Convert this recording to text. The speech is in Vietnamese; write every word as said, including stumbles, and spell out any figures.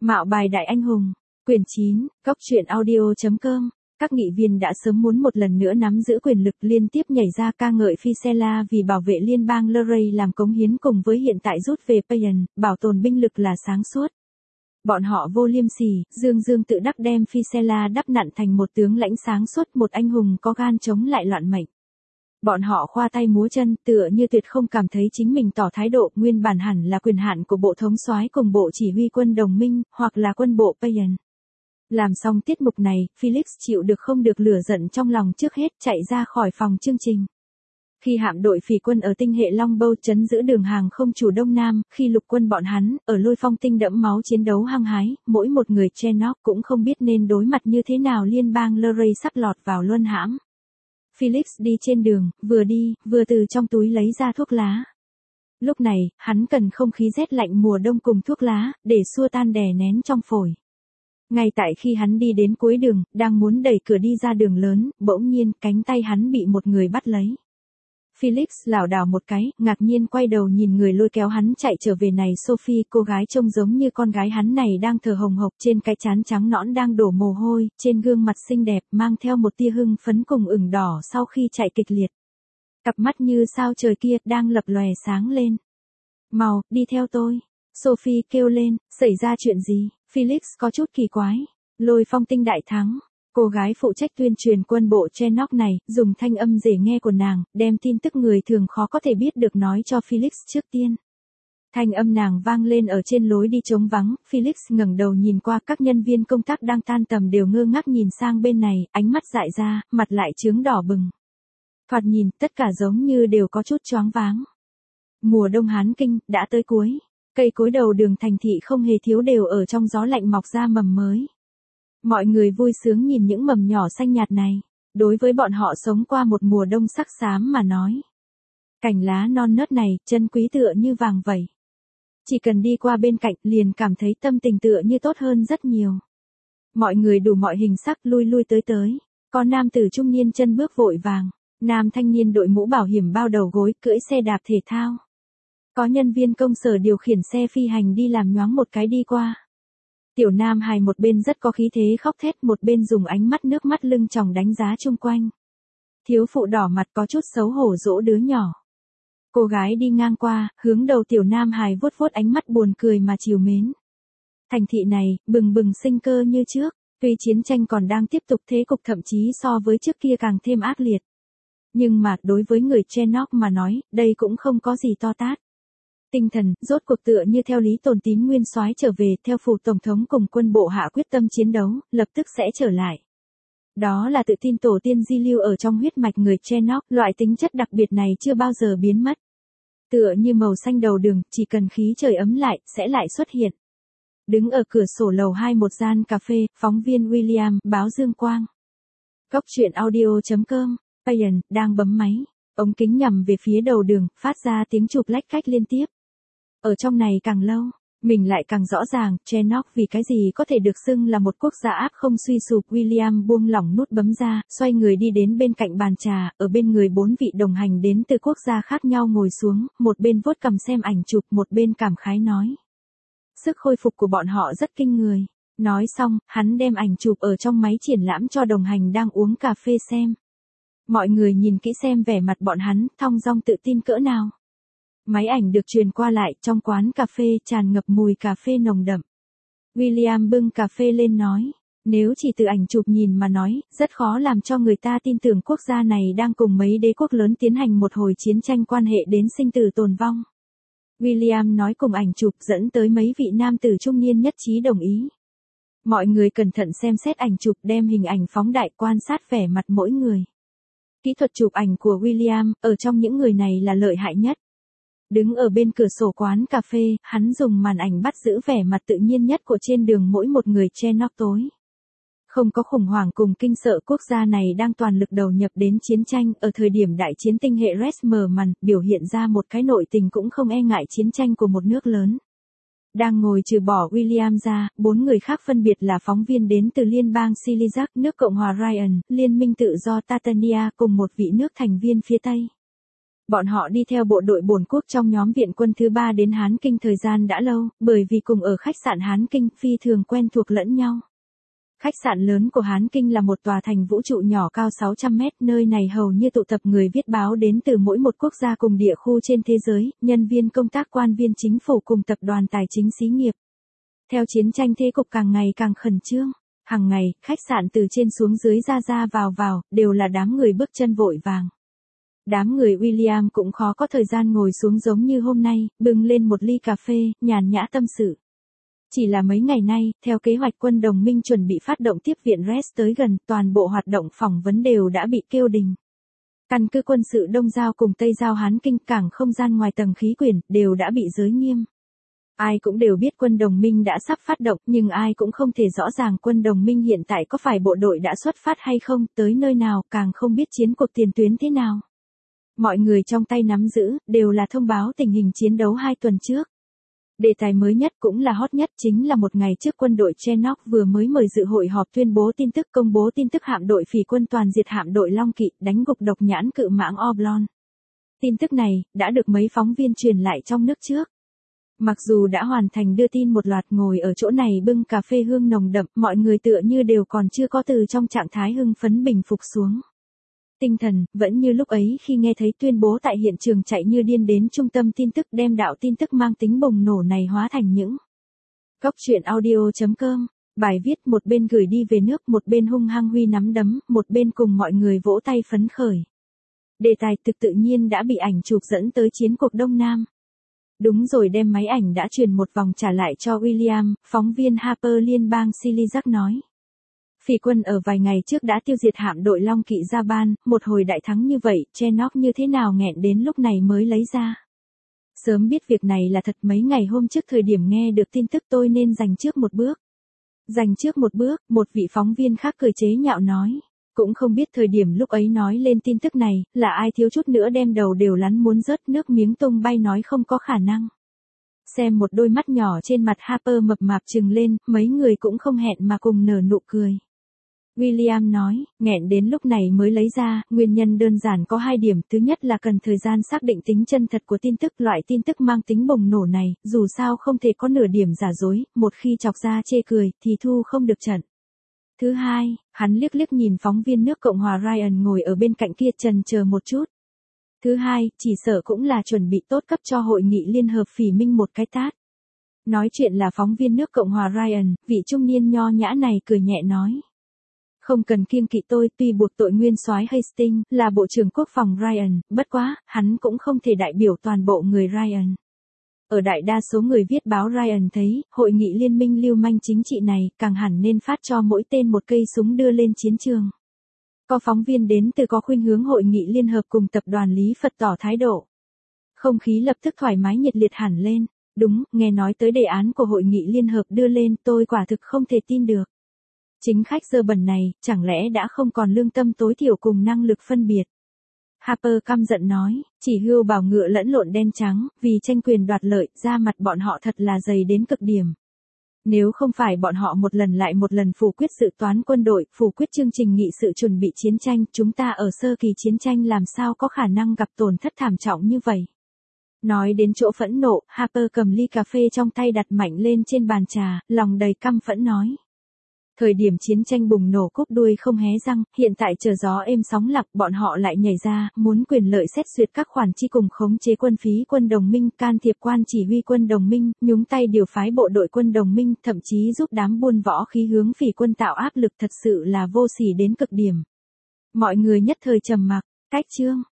Mạo bài đại anh hùng, quyển chín, góc truyện audio.com. Các nghị viên đã sớm muốn một lần nữa nắm giữ quyền lực, liên tiếp nhảy ra ca ngợi Fissela vì bảo vệ liên bang Luray làm cống hiến cùng với hiện tại rút về Payan, bảo tồn binh lực là sáng suốt. Bọn họ vô liêm sỉ, dương dương tự đắc đem Fissela đắp nặn thành một tướng lãnh sáng suốt, một anh hùng có gan chống lại loạn mệnh. Bọn họ khoa tay múa chân, tựa như tuyệt không cảm thấy chính mình tỏ thái độ, nguyên bản hẳn là quyền hạn của bộ thống soái cùng bộ chỉ huy quân đồng minh, hoặc là quân bộ Payan. Làm xong tiết mục này, Felix chịu được không được lửa giận trong lòng, trước hết chạy ra khỏi phòng chương trình. Khi hạm đội phỉ quân ở tinh hệ Longbow trấn giữ đường hàng không chủ Đông Nam, khi lục quân bọn hắn, ở lôi phong tinh đẫm máu chiến đấu hăng hái, mỗi một người Chenock cũng không biết nên đối mặt như thế nào liên bang Luray sắp lọt vào luân hãm. Felix đi trên đường, vừa đi, vừa từ trong túi lấy ra thuốc lá. Lúc này, hắn cần không khí rét lạnh mùa đông cùng thuốc lá, để xua tan đè nén trong phổi. Ngay tại khi hắn đi đến cuối đường, đang muốn đẩy cửa đi ra đường lớn, bỗng nhiên, cánh tay hắn bị một người bắt lấy. Felix lảo đảo một cái, ngạc nhiên quay đầu nhìn người lôi kéo hắn chạy trở về này. Sophie, cô gái trông giống như con gái hắn này đang thở hồng hộc, trên cái trán trắng nõn đang đổ mồ hôi, trên gương mặt xinh đẹp mang theo một tia hưng phấn cùng ửng đỏ sau khi chạy kịch liệt. Cặp mắt như sao trời kia đang lập lòe sáng lên. Mau, đi theo tôi. Sophie kêu lên, xảy ra chuyện gì? Felix có chút kỳ quái. Lôi phong tinh đại thắng. Cô gái phụ trách tuyên truyền quân bộ Chenock này, dùng thanh âm dễ nghe của nàng, đem tin tức người thường khó có thể biết được nói cho Felix trước tiên. Thanh âm nàng vang lên ở trên lối đi trống vắng, Felix ngẩng đầu nhìn qua, các nhân viên công tác đang tan tầm đều ngơ ngác nhìn sang bên này, ánh mắt dại ra, mặt lại chướng đỏ bừng. Thoạt nhìn, tất cả giống như đều có chút choáng váng. Mùa đông Hán Kinh, đã tới cuối. Cây cối đầu đường thành thị không hề thiếu đều ở trong gió lạnh mọc ra mầm mới. Mọi người vui sướng nhìn những mầm nhỏ xanh nhạt này. Đối với bọn họ sống qua một mùa đông sắc xám mà nói. Cành lá non nớt này, chân quý tựa như vàng vậy. Chỉ cần đi qua bên cạnh liền cảm thấy tâm tình tựa như tốt hơn rất nhiều. Mọi người đủ mọi hình sắc lui lui tới tới. Có nam tử trung niên chân bước vội vàng. Nam thanh niên đội mũ bảo hiểm bao đầu gối, cưỡi xe đạp thể thao. Có nhân viên công sở điều khiển xe phi hành đi làm nhoáng một cái đi qua. Tiểu nam hài một bên rất có khí thế khóc thét, một bên dùng ánh mắt nước mắt lưng tròng đánh giá chung quanh. Thiếu phụ đỏ mặt có chút xấu hổ dỗ đứa nhỏ. Cô gái đi ngang qua, hướng đầu tiểu nam hài vuốt vuốt ánh mắt buồn cười mà trìu mến. Thành thị này, bừng bừng sinh cơ như trước, tuy chiến tranh còn đang tiếp tục, thế cục thậm chí so với trước kia càng thêm ác liệt. Nhưng mà, đối với người Chenock mà nói, đây cũng không có gì to tát. Tinh thần, rốt cuộc tựa như theo lý Tồn Tín nguyên soái trở về, theo phủ tổng thống cùng quân bộ hạ quyết tâm chiến đấu, lập tức sẽ trở lại. Đó là tự tin tổ tiên di lưu ở trong huyết mạch người Chenock, loại tính chất đặc biệt này chưa bao giờ biến mất. Tựa như màu xanh đầu đường, chỉ cần khí trời ấm lại, sẽ lại xuất hiện. Đứng ở cửa sổ lầu hai một gian cà phê, phóng viên William, báo Dương Quang. Góc truyện audio.com, Payan, đang bấm máy. Ống kính nhằm về phía đầu đường, phát ra tiếng chụp lách cách liên tiếp. Ở trong này càng lâu, mình lại càng rõ ràng, Chenock vì cái gì có thể được xưng là một quốc gia ác không suy sụp. William buông lỏng nút bấm ra, xoay người đi đến bên cạnh bàn trà, ở bên người bốn vị đồng hành đến từ quốc gia khác nhau ngồi xuống, một bên vuốt cầm xem ảnh chụp, một bên cảm khái nói. Sức khôi phục của bọn họ rất kinh người. Nói xong, hắn đem ảnh chụp ở trong máy triển lãm cho đồng hành đang uống cà phê xem. Mọi người nhìn kỹ xem vẻ mặt bọn hắn, thong dong tự tin cỡ nào. Máy ảnh được truyền qua lại, trong quán cà phê tràn ngập mùi cà phê nồng đậm. William bưng cà phê lên nói, nếu chỉ từ ảnh chụp nhìn mà nói, rất khó làm cho người ta tin tưởng quốc gia này đang cùng mấy đế quốc lớn tiến hành một hồi chiến tranh quan hệ đến sinh tử tồn vong. William nói cùng ảnh chụp dẫn tới mấy vị nam tử trung niên nhất trí đồng ý. Mọi người cẩn thận xem xét ảnh chụp, đem hình ảnh phóng đại quan sát vẻ mặt mỗi người. Kỹ thuật chụp ảnh của William, ở trong những người này là lợi hại nhất. Đứng ở bên cửa sổ quán cà phê, hắn dùng màn ảnh bắt giữ vẻ mặt tự nhiên nhất của trên đường mỗi một người Chenock tối. Không có khủng hoảng cùng kinh sợ, quốc gia này đang toàn lực đầu nhập đến chiến tranh, ở thời điểm đại chiến tinh hệ Res mờ mằn, biểu hiện ra một cái nội tình cũng không e ngại chiến tranh của một nước lớn. Đang ngồi trừ bỏ William ra, bốn người khác phân biệt là phóng viên đến từ liên bang Silizac, nước Cộng hòa Ryan, Liên minh tự do Tatania cùng một vị nước thành viên phía Tây. Bọn họ đi theo bộ đội bổn quốc trong nhóm viện quân thứ ba đến Hán Kinh thời gian đã lâu, bởi vì cùng ở khách sạn Hán Kinh phi thường quen thuộc lẫn nhau. Khách sạn lớn của Hán Kinh là một tòa thành vũ trụ nhỏ cao sáu trăm mét, nơi này hầu như tụ tập người viết báo đến từ mỗi một quốc gia cùng địa khu trên thế giới, nhân viên công tác quan viên chính phủ cùng tập đoàn tài chính xí nghiệp. Theo chiến tranh thế cục càng ngày càng khẩn trương, hàng ngày, khách sạn từ trên xuống dưới ra ra vào vào, đều là đám người bước chân vội vàng. Đám người William cũng khó có thời gian ngồi xuống giống như hôm nay, bưng lên một ly cà phê, nhàn nhã tâm sự. Chỉ là mấy ngày nay, theo kế hoạch quân đồng minh chuẩn bị phát động tiếp viện Rest tới gần, toàn bộ hoạt động phỏng vấn đều đã bị kêu đình. Căn cứ quân sự Đông Giao cùng Tây Giao Hán Kinh cảng không gian ngoài tầng khí quyển, đều đã bị giới nghiêm. Ai cũng đều biết quân đồng minh đã sắp phát động, nhưng ai cũng không thể rõ ràng quân đồng minh hiện tại có phải bộ đội đã xuất phát hay không, tới nơi nào, càng không biết chiến cuộc tiền tuyến thế nào. Mọi người trong tay nắm giữ, đều là thông báo tình hình chiến đấu hai tuần trước. Đề tài mới nhất cũng là hot nhất chính là một ngày trước quân đội Chernok vừa mới mời dự hội họp tuyên bố tin tức công bố tin tức hạm đội phỉ quân toàn diệt hạm đội Long Kỵ, đánh gục độc nhãn cự mãng Oblon. Tin tức này, đã được mấy phóng viên truyền lại trong nước trước. Mặc dù đã hoàn thành đưa tin một loạt, ngồi ở chỗ này bưng cà phê hương nồng đậm, mọi người tựa như đều còn chưa có từ trong trạng thái hưng phấn bình phục xuống. Tinh thần, vẫn như lúc ấy khi nghe thấy tuyên bố tại hiện trường chạy như điên đến trung tâm tin tức đem đạo tin tức mang tính bùng nổ này hóa thành những Góc truyện audio chấm com. Bài viết một bên gửi đi về nước, một bên hung hăng huy nắm đấm, một bên cùng mọi người vỗ tay phấn khởi. Đề tài thực tự nhiên đã bị ảnh chụp dẫn tới chiến cuộc Đông Nam. Đúng rồi, đem máy ảnh đã truyền một vòng trả lại cho William, phóng viên Harper liên bang Silizac nói. Phỉ quân ở vài ngày trước đã tiêu diệt hạm đội Long Kỵ Japan, một hồi đại thắng như vậy, Chernok như thế nào nghẹn đến lúc này mới lấy ra. Sớm biết việc này là thật, mấy ngày hôm trước thời điểm nghe được tin tức tôi nên giành trước một bước. Giành trước một bước, một vị phóng viên khác cười chế nhạo nói. Cũng không biết thời điểm lúc ấy nói lên tin tức này, là ai thiếu chút nữa đem đầu đều lắn muốn rớt nước miếng tung bay nói không có khả năng. Xem một đôi mắt nhỏ trên mặt Harper mập mạp trừng lên, mấy người cũng không hẹn mà cùng nở nụ cười. William nói, nghẹn đến lúc này mới lấy ra, nguyên nhân đơn giản có hai điểm, thứ nhất là cần thời gian xác định tính chân thật của tin tức, loại tin tức mang tính bùng nổ này, dù sao không thể có nửa điểm giả dối, một khi chọc ra chê cười, thì thu không được trận. Thứ hai, hắn liếc liếc nhìn phóng viên nước Cộng hòa Ryan ngồi ở bên cạnh kia trần chờ một chút. Thứ hai, chỉ sợ cũng là chuẩn bị tốt cấp cho hội nghị liên hợp phỉ minh một cái tát. Nói chuyện là phóng viên nước Cộng hòa Ryan, vị trung niên nho nhã này cười nhẹ nói. Không cần kiêng kỵ tôi, tuy buộc tội nguyên soái Hastings, là bộ trưởng quốc phòng Ryan, bất quá, hắn cũng không thể đại biểu toàn bộ người Ryan. Ở đại đa số người viết báo Ryan thấy, hội nghị liên minh lưu manh chính trị này, càng hẳn nên phát cho mỗi tên một cây súng đưa lên chiến trường. Có phóng viên đến từ có khuynh hướng hội nghị liên hợp cùng tập đoàn Lý Phật tỏ thái độ. Không khí lập tức thoải mái nhiệt liệt hẳn lên. Đúng, nghe nói tới đề án của hội nghị liên hợp đưa lên, tôi quả thực không thể tin được. Chính khách dơ bẩn này, chẳng lẽ đã không còn lương tâm tối thiểu cùng năng lực phân biệt. Harper căm giận nói, chỉ hươu bảo ngựa lẫn lộn đen trắng, vì tranh quyền đoạt lợi, da mặt bọn họ thật là dày đến cực điểm. Nếu không phải bọn họ một lần lại một lần phủ quyết dự toán quân đội, phủ quyết chương trình nghị sự chuẩn bị chiến tranh, chúng ta ở sơ kỳ chiến tranh làm sao có khả năng gặp tổn thất thảm trọng như vậy. Nói đến chỗ phẫn nộ, Harper cầm ly cà phê trong tay đặt mạnh lên trên bàn trà, lòng đầy căm phẫn nói. Thời điểm chiến tranh bùng nổ cúp đuôi không hé răng, hiện tại chờ gió êm sóng lặng, bọn họ lại nhảy ra, muốn quyền lợi xét duyệt các khoản chi cùng khống chế quân phí quân đồng minh, can thiệp quan chỉ huy quân đồng minh, nhúng tay điều phái bộ đội quân đồng minh, thậm chí giúp đám buôn võ khí hướng phỉ quân tạo áp lực, thật sự là vô sỉ đến cực điểm. Mọi người nhất thời trầm mặc, cách chương.